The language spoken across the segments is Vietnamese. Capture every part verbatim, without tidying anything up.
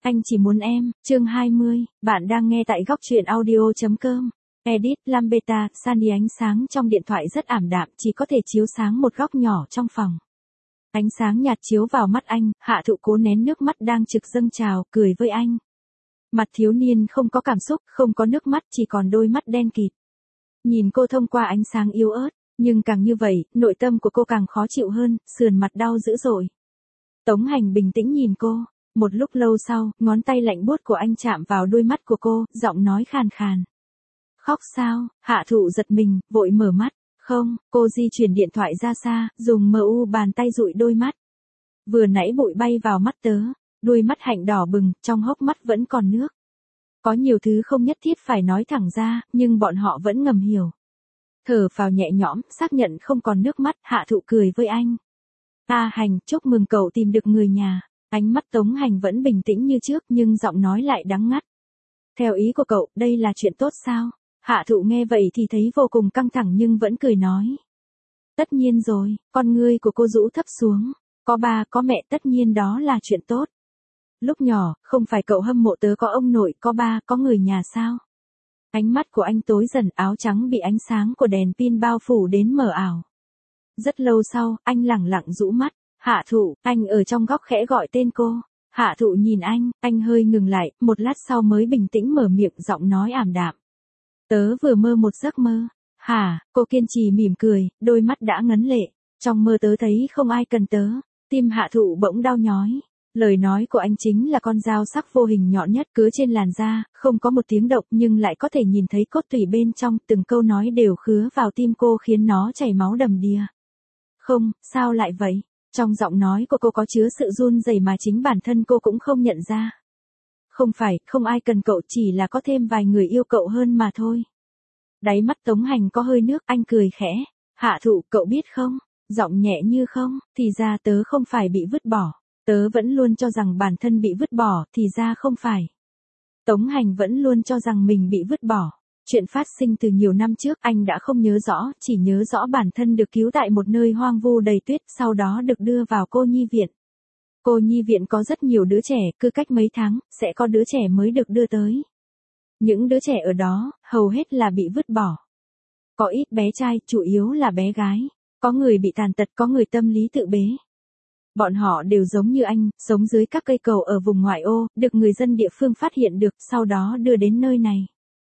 Anh chỉ muốn em, chương hai mươi, bạn đang nghe tại góc truyện audio.com. Edit Lambeta, Sunny ánh sáng trong điện thoại rất ảm đạm, chỉ có thể chiếu sáng một góc nhỏ trong phòng. Ánh sáng nhạt chiếu vào mắt anh, Hạ Thụ cố nén nước mắt đang trực dâng trào, cười với anh. Mặt thiếu niên không có cảm xúc, không có nước mắt, chỉ còn đôi mắt đen kịt. Nhìn cô thông qua ánh sáng yếu ớt, nhưng càng như vậy, nội tâm của cô càng khó chịu hơn, sườn mặt đau dữ dội. Tống Hành bình tĩnh nhìn cô. Một lúc lâu sau, ngón tay lạnh buốt của anh chạm vào đôi mắt của cô, giọng nói khàn khàn. Khóc sao? Hạ Thụ giật mình, vội mở mắt. Không, cô di chuyển điện thoại ra xa, dùng mờ u bàn tay dụi đôi mắt. Vừa nãy bụi bay vào mắt tớ, đôi mắt hạnh đỏ bừng, trong hốc mắt vẫn còn nước. Có nhiều thứ không nhất thiết phải nói thẳng ra, nhưng bọn họ vẫn ngầm hiểu. Thở phào nhẹ nhõm, xác nhận không còn nước mắt, Hạ Thụ cười với anh. A Hành, chúc mừng cậu tìm được người nhà. Ánh mắt Tống Hành vẫn bình tĩnh như trước nhưng giọng nói lại đắng ngắt. Theo ý của cậu, đây là chuyện tốt sao? Hạ Thụ nghe vậy thì thấy vô cùng căng thẳng nhưng vẫn cười nói. Tất nhiên rồi, con ngươi của cô rũ thấp xuống. Có ba, có mẹ, tất nhiên đó là chuyện tốt. Lúc nhỏ, không phải cậu hâm mộ tớ có ông nội, có ba, có người nhà sao? Ánh mắt của anh tối dần, áo trắng bị ánh sáng của đèn pin bao phủ đến mờ ảo. Rất lâu sau, anh lẳng lặng rũ mắt. Hạ Thụ, anh ở trong góc khẽ gọi tên cô. Hạ Thụ nhìn anh, anh hơi ngừng lại, một lát sau mới bình tĩnh mở miệng, giọng nói ảm đạm. Tớ vừa mơ một giấc mơ. Hả? Cô kiên trì mỉm cười, đôi mắt đã ngấn lệ. Trong mơ tớ thấy không ai cần tớ. Tim Hạ Thụ bỗng đau nhói. Lời nói của anh chính là con dao sắc vô hình nhọn nhất cứ trên làn da, không có một tiếng động nhưng lại có thể nhìn thấy cốt tủy bên trong, từng câu nói đều khứa vào tim cô khiến nó chảy máu đầm đìa. Không, sao lại vậy? Trong giọng nói của cô có chứa sự run rẩy mà chính bản thân cô cũng không nhận ra. Không phải, không ai cần cậu, chỉ là có thêm vài người yêu cậu hơn mà thôi. Đáy mắt Tống Hành có hơi nước, anh cười khẽ. Hạ Thụ, cậu biết không? Giọng nhẹ như không, thì ra tớ không phải bị vứt bỏ. Tớ vẫn luôn cho rằng bản thân bị vứt bỏ, thì ra không phải. Tống Hành vẫn luôn cho rằng mình bị vứt bỏ. Chuyện phát sinh từ nhiều năm trước anh đã không nhớ rõ, chỉ nhớ rõ bản thân được cứu tại một nơi hoang vu đầy tuyết, sau đó được đưa vào cô nhi viện. Cô nhi viện có rất nhiều đứa trẻ, cứ cách mấy tháng, sẽ có đứa trẻ mới được đưa tới. Những đứa trẻ ở đó, hầu hết là bị vứt bỏ. Có ít bé trai, chủ yếu là bé gái. Có người bị tàn tật, có người tâm lý tự bế. Bọn họ đều giống như anh, sống dưới các cây cầu ở vùng ngoại ô, được người dân địa phương phát hiện được, sau đó đưa đến nơi này.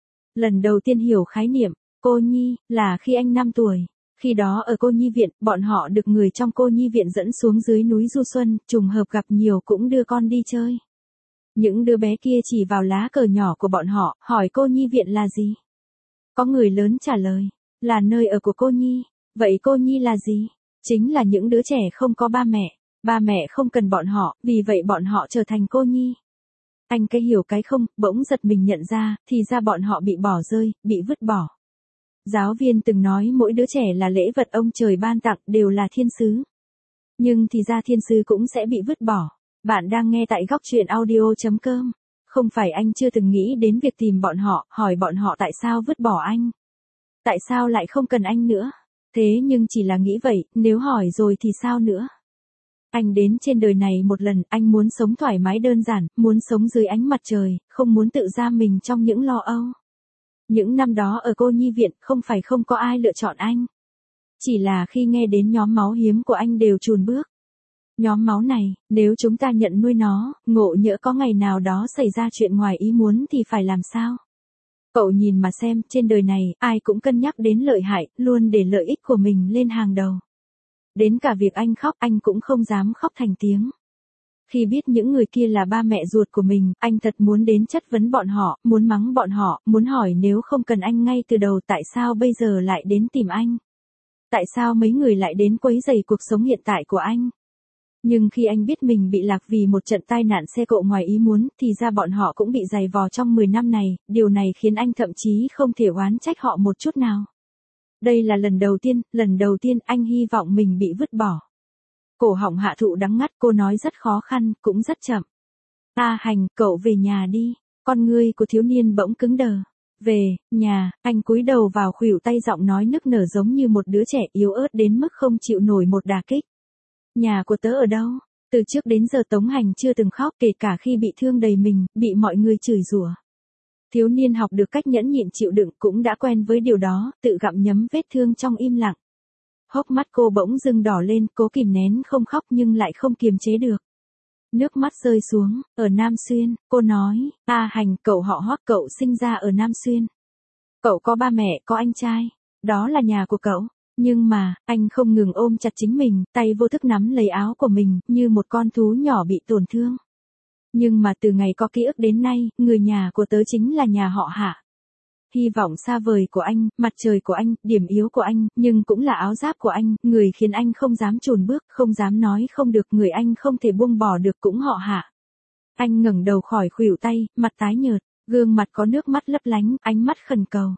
Lần đầu tiên hiểu khái niệm, cô nhi, là khi anh năm tuổi. Khi đó ở cô nhi viện, bọn họ được người trong cô nhi viện dẫn xuống dưới núi du xuân, trùng hợp gặp nhiều cũng đưa con đi chơi. Những đứa bé kia chỉ vào lá cờ nhỏ của bọn họ, hỏi cô nhi viện là gì? Có người lớn trả lời, là nơi ở của cô nhi. Vậy cô nhi là gì? Chính là những đứa trẻ không có ba mẹ. Ba mẹ không cần bọn họ, vì vậy bọn họ trở thành cô nhi. Anh cái hiểu cái không, bỗng giật mình nhận ra, thì ra bọn họ bị bỏ rơi, bị vứt bỏ. Giáo viên từng nói mỗi đứa trẻ là lễ vật ông trời ban tặng, đều là thiên sứ. Nhưng thì ra thiên sứ cũng sẽ bị vứt bỏ. Bạn đang nghe tại góc truyện audio.com. Không phải anh chưa từng nghĩ đến việc tìm bọn họ, hỏi bọn họ tại sao vứt bỏ anh. Tại sao lại không cần anh nữa. Thế nhưng chỉ là nghĩ vậy, nếu hỏi rồi thì sao nữa. Anh đến trên đời này một lần, anh muốn sống thoải mái đơn giản, muốn sống dưới ánh mặt trời, không muốn tự giam mình trong những lo âu. Những năm đó ở cô nhi viện, không phải không có ai lựa chọn anh. Chỉ là khi nghe đến nhóm máu hiếm của anh đều chùn bước. Nhóm máu này, nếu chúng ta nhận nuôi nó, ngộ nhỡ có ngày nào đó xảy ra chuyện ngoài ý muốn thì phải làm sao? Cậu nhìn mà xem, trên đời này, ai cũng cân nhắc đến lợi hại, luôn để lợi ích của mình lên hàng đầu. Đến cả việc anh khóc, anh cũng không dám khóc thành tiếng. Khi biết những người kia là ba mẹ ruột của mình, anh thật muốn đến chất vấn bọn họ, muốn mắng bọn họ, muốn hỏi nếu không cần anh ngay từ đầu tại sao bây giờ lại đến tìm anh. Tại sao mấy người lại đến quấy rầy cuộc sống hiện tại của anh. Nhưng khi anh biết mình bị lạc vì một trận tai nạn xe cộ ngoài ý muốn, thì ra bọn họ cũng bị giày vò trong mười năm này, điều này khiến anh thậm chí không thể oán trách họ một chút nào. Đây là lần đầu tiên, lần đầu tiên anh hy vọng mình bị vứt bỏ. Cổ họng Hạ Thụ đắng ngắt, cô nói rất khó khăn, cũng rất chậm. A Hành, cậu về nhà đi. Con ngươi của thiếu niên bỗng cứng đờ. Về, nhà, anh cúi đầu vào khuỷu tay, giọng nói nức nở giống như một đứa trẻ yếu ớt đến mức không chịu nổi một đả kích. Nhà của tớ ở đâu? Từ trước đến giờ Tống Hành chưa từng khóc, kể cả khi bị thương đầy mình, bị mọi người chửi rủa. Thiếu niên học được cách nhẫn nhịn chịu đựng cũng đã quen với điều đó, tự gặm nhấm vết thương trong im lặng. Hốc mắt cô bỗng dưng đỏ lên, cố kìm nén không khóc nhưng lại không kiềm chế được. Nước mắt rơi xuống, ở Nam Xuyên, cô nói, A Hành, cậu họ Hoắc, cậu sinh ra ở Nam Xuyên. Cậu có ba mẹ, có anh trai. Đó là nhà của cậu. Nhưng mà, anh không ngừng ôm chặt chính mình, tay vô thức nắm lấy áo của mình, như một con thú nhỏ bị tổn thương. Nhưng mà từ ngày có ký ức đến nay, người nhà của tớ chính là nhà họ Hạ. Hy vọng xa vời của anh, mặt trời của anh, điểm yếu của anh, nhưng cũng là áo giáp của anh, người khiến anh không dám chùn bước, không dám nói không được, người anh không thể buông bỏ được cũng họ Hạ. Anh ngẩng đầu khỏi khuỷu tay, mặt tái nhợt, gương mặt có nước mắt lấp lánh, ánh mắt khẩn cầu.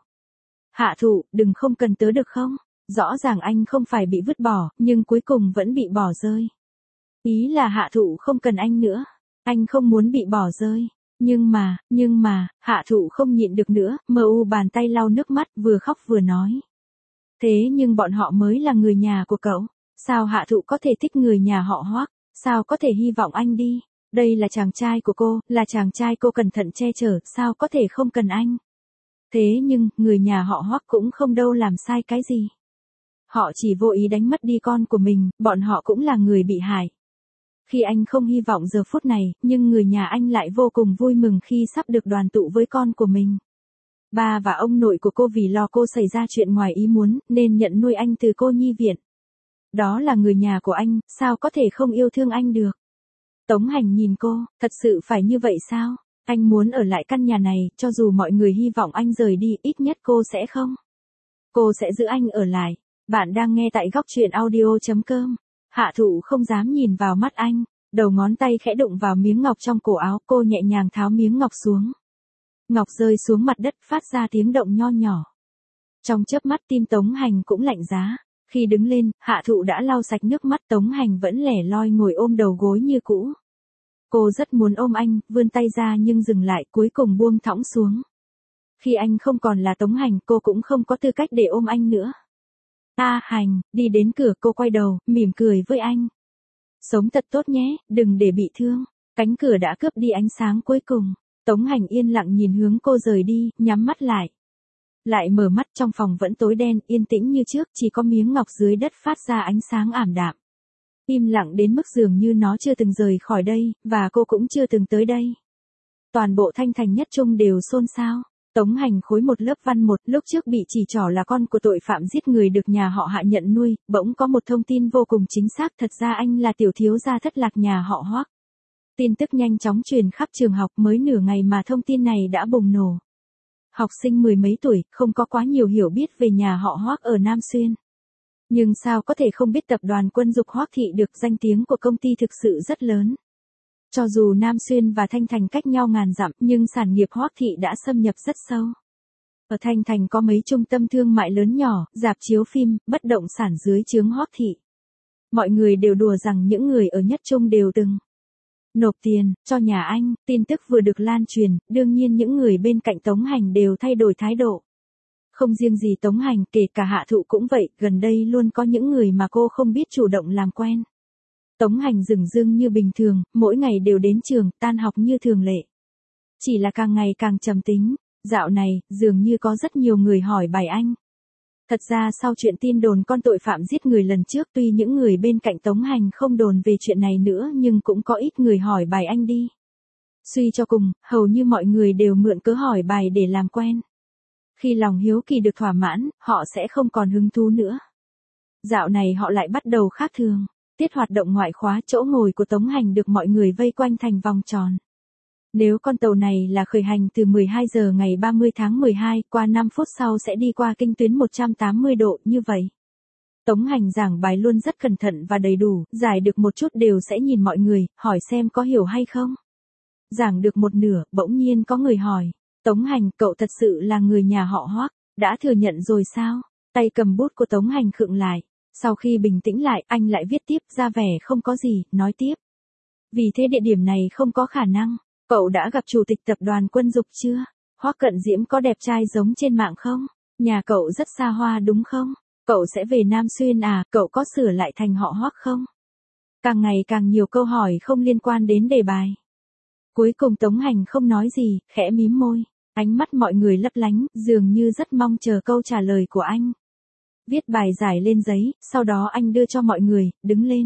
Hạ Thụ, đừng không cần tớ được không? Rõ ràng anh không phải bị vứt bỏ, nhưng cuối cùng vẫn bị bỏ rơi. Ý là Hạ Thụ không cần anh nữa. Anh không muốn bị bỏ rơi. Nhưng mà, nhưng mà, Hạ Thụ không nhịn được nữa, mờ u bàn tay lau nước mắt, vừa khóc vừa nói. Thế nhưng bọn họ mới là người nhà của cậu. Sao Hạ Thụ có thể thích người nhà họ Hoắc? Sao có thể hy vọng anh đi? Đây là chàng trai của cô, là chàng trai cô cẩn thận che chở, sao có thể không cần anh? Thế nhưng, người nhà họ Hoắc cũng không đâu làm sai cái gì. Họ chỉ vô ý đánh mất đi con của mình, bọn họ cũng là người bị hại. Khi anh không hy vọng giờ phút này, nhưng người nhà anh lại vô cùng vui mừng khi sắp được đoàn tụ với con của mình. Ba và ông nội của cô vì lo cô xảy ra chuyện ngoài ý muốn, nên nhận nuôi anh từ cô nhi viện. Đó là người nhà của anh, sao có thể không yêu thương anh được? Tống Hành nhìn cô, thật sự phải như vậy sao? Anh muốn ở lại căn nhà này, cho dù mọi người hy vọng anh rời đi, ít nhất cô sẽ không. Cô sẽ giữ anh ở lại. Bạn đang nghe tại góc truyện audio chấm com. Hạ Thụ không dám nhìn vào mắt anh, đầu ngón tay khẽ đụng vào miếng ngọc trong cổ áo, cô nhẹ nhàng tháo miếng ngọc xuống. Ngọc rơi xuống mặt đất, phát ra tiếng động nho nhỏ. Trong chớp mắt tim Tống Hành cũng lạnh giá. Khi đứng lên, Hạ Thụ đã lau sạch nước mắt, Tống Hành vẫn lẻ loi ngồi ôm đầu gối như cũ. Cô rất muốn ôm anh, vươn tay ra nhưng dừng lại, cuối cùng buông thõng xuống. Khi anh không còn là Tống Hành, cô cũng không có tư cách để ôm anh nữa. A Hành, đi đến cửa, cô quay đầu, mỉm cười với anh. Sống thật tốt nhé, đừng để bị thương. Cánh cửa đã cướp đi ánh sáng cuối cùng. Tống Hành yên lặng nhìn hướng cô rời đi, nhắm mắt lại. Lại mở mắt, trong phòng vẫn tối đen, yên tĩnh như trước, chỉ có miếng ngọc dưới đất phát ra ánh sáng ảm đạm. Im lặng đến mức dường như nó chưa từng rời khỏi đây, và cô cũng chưa từng tới đây. Toàn bộ Thanh Thành Nhất Trung đều xôn xao. Tống Hành khối một lớp văn một, lúc trước bị chỉ trỏ là con của tội phạm giết người được nhà họ Hạ nhận nuôi, bỗng có một thông tin vô cùng chính xác, thật ra anh là tiểu thiếu gia thất lạc nhà họ Hoắc. Tin tức nhanh chóng truyền khắp trường học, mới nửa ngày mà thông tin này đã bùng nổ. Học sinh mười mấy tuổi, không có quá nhiều hiểu biết về nhà họ Hoắc ở Nam Xuyên. Nhưng sao có thể không biết tập đoàn Quân Dục Hoắc Thị được, danh tiếng của công ty thực sự rất lớn. Cho dù Nam Xuyên và Thanh Thành cách nhau ngàn dặm, nhưng sản nghiệp Hoắc Thị đã xâm nhập rất sâu. Ở Thanh Thành có mấy trung tâm thương mại lớn nhỏ, rạp chiếu phim, bất động sản dưới trướng Hoắc Thị. Mọi người đều đùa rằng những người ở Nhất Trung đều từng nộp tiền cho nhà anh. Tin tức vừa được lan truyền, đương nhiên những người bên cạnh Tống Hành đều thay đổi thái độ. Không riêng gì Tống Hành, kể cả Hạ Thụ cũng vậy, gần đây luôn có những người mà cô không biết chủ động làm quen. Tống Hành dửng dưng như bình thường, mỗi ngày đều đến trường, tan học như thường lệ. Chỉ là càng ngày càng trầm tính, dạo này, dường như có rất nhiều người hỏi bài anh. Thật ra sau chuyện tin đồn con tội phạm giết người lần trước, tuy những người bên cạnh Tống Hành không đồn về chuyện này nữa nhưng cũng có ít người hỏi bài anh đi. Suy cho cùng, hầu như mọi người đều mượn cớ hỏi bài để làm quen. Khi lòng hiếu kỳ được thỏa mãn, họ sẽ không còn hứng thú nữa. Dạo này họ lại bắt đầu khác thường. Tiết hoạt động ngoại khóa, chỗ ngồi của Tống Hành được mọi người vây quanh thành vòng tròn. Nếu con tàu này là khởi hành từ mười hai giờ ngày ba mươi tháng mười hai, qua năm phút sau sẽ đi qua kinh tuyến một trăm tám mươi độ, như vậy. Tống Hành giảng bài luôn rất cẩn thận và đầy đủ, giải được một chút đều sẽ nhìn mọi người, hỏi xem có hiểu hay không. Giảng được một nửa, bỗng nhiên có người hỏi. Tống Hành, cậu thật sự là người nhà họ Hoắc, đã thừa nhận rồi sao? Tay cầm bút của Tống Hành khựng lại. Sau khi bình tĩnh lại, anh lại viết tiếp, ra vẻ không có gì, nói tiếp. Vì thế địa điểm này không có khả năng. Cậu đã gặp chủ tịch tập đoàn Quân Dục chưa? Hoắc Cận Diễm có đẹp trai giống trên mạng không? Nhà cậu rất xa hoa đúng không? Cậu sẽ về Nam Xuyên à? Cậu có sửa lại thành họ Hoắc không? Càng ngày càng nhiều câu hỏi không liên quan đến đề bài. Cuối cùng Tống Hành không nói gì, khẽ mím môi. Ánh mắt mọi người lấp lánh, dường như rất mong chờ câu trả lời của anh. Viết bài giải lên giấy, sau đó anh đưa cho mọi người, đứng lên.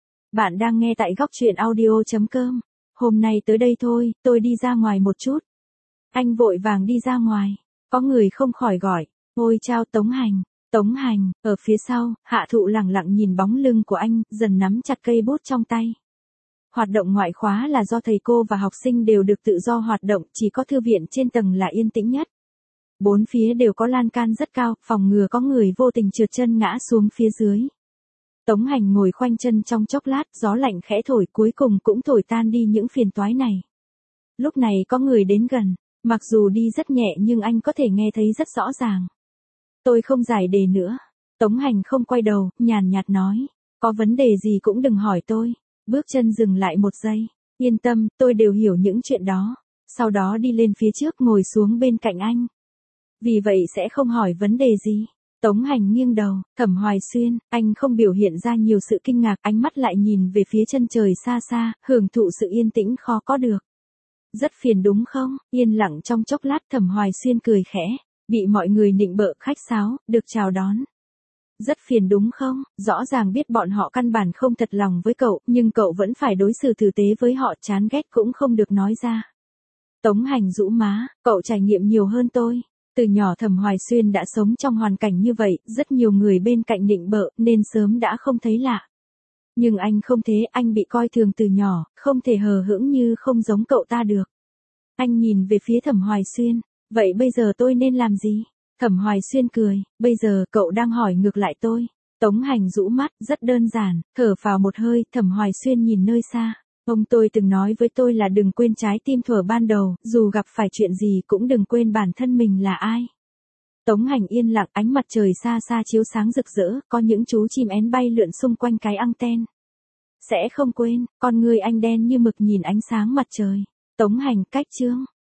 Bạn đang nghe tại góc truyện audio chấm com. Hôm nay tới đây thôi, tôi đi ra ngoài một chút. Anh vội vàng đi ra ngoài. Có người không khỏi gọi. Ôi chao Tống Hành. Tống Hành, ở phía sau, Hạ Thụ lẳng lặng nhìn bóng lưng của anh, dần nắm chặt cây bút trong tay. Hoạt động ngoại khóa là do thầy cô và học sinh đều được tự do hoạt động, chỉ có thư viện trên tầng là yên tĩnh nhất. Bốn phía đều có lan can rất cao, phòng ngừa có người vô tình trượt chân ngã xuống phía dưới. Tống Hành ngồi khoanh chân trong chốc lát, gió lạnh khẽ thổi, cuối cùng cũng thổi tan đi những phiền toái này. Lúc này có người đến gần, mặc dù đi rất nhẹ nhưng anh có thể nghe thấy rất rõ ràng. Tôi không giải đề nữa. Tống Hành không quay đầu, nhàn nhạt nói. Có vấn đề gì cũng đừng hỏi tôi. Bước chân dừng lại một giây. Yên tâm, tôi đều hiểu những chuyện đó. Sau đó đi lên phía trước ngồi xuống bên cạnh anh. Vì vậy sẽ không hỏi vấn đề gì. Tống Hành nghiêng đầu, Thẩm Hoài Xuyên, anh không biểu hiện ra nhiều sự kinh ngạc, ánh mắt lại nhìn về phía chân trời xa xa, hưởng thụ sự yên tĩnh khó có được. Rất phiền đúng không? Yên lặng trong chốc lát Thẩm Hoài Xuyên cười khẽ, bị mọi người nịnh bợ khách sáo, được chào đón. Rất phiền đúng không? Rõ ràng biết bọn họ căn bản không thật lòng với cậu, nhưng cậu vẫn phải đối xử tử tế với họ, chán ghét cũng không được nói ra. Tống Hành rũ má, cậu trải nghiệm nhiều hơn tôi. Từ nhỏ Thẩm Hoài Xuyên đã sống trong hoàn cảnh như vậy, rất nhiều người bên cạnh nịnh bợ, nên sớm đã không thấy lạ. Nhưng anh không thế, anh bị coi thường từ nhỏ, không thể hờ hững như không giống cậu ta được. Anh nhìn về phía Thẩm Hoài Xuyên, vậy bây giờ tôi nên làm gì? Thẩm Hoài Xuyên cười, bây giờ cậu đang hỏi ngược lại tôi. Tống Hành rũ mắt, rất đơn giản, thở vào một hơi, Thẩm Hoài Xuyên nhìn nơi xa. Ông tôi từng nói với tôi là đừng quên trái tim thuở ban đầu, dù gặp phải chuyện gì cũng đừng quên bản thân mình là ai. Tống Hành yên lặng, ánh mặt trời xa xa chiếu sáng rực rỡ, có những chú chim én bay lượn xung quanh cái anten. Sẽ không quên, con người anh đen như mực nhìn ánh sáng mặt trời. Tống Hành cách chương.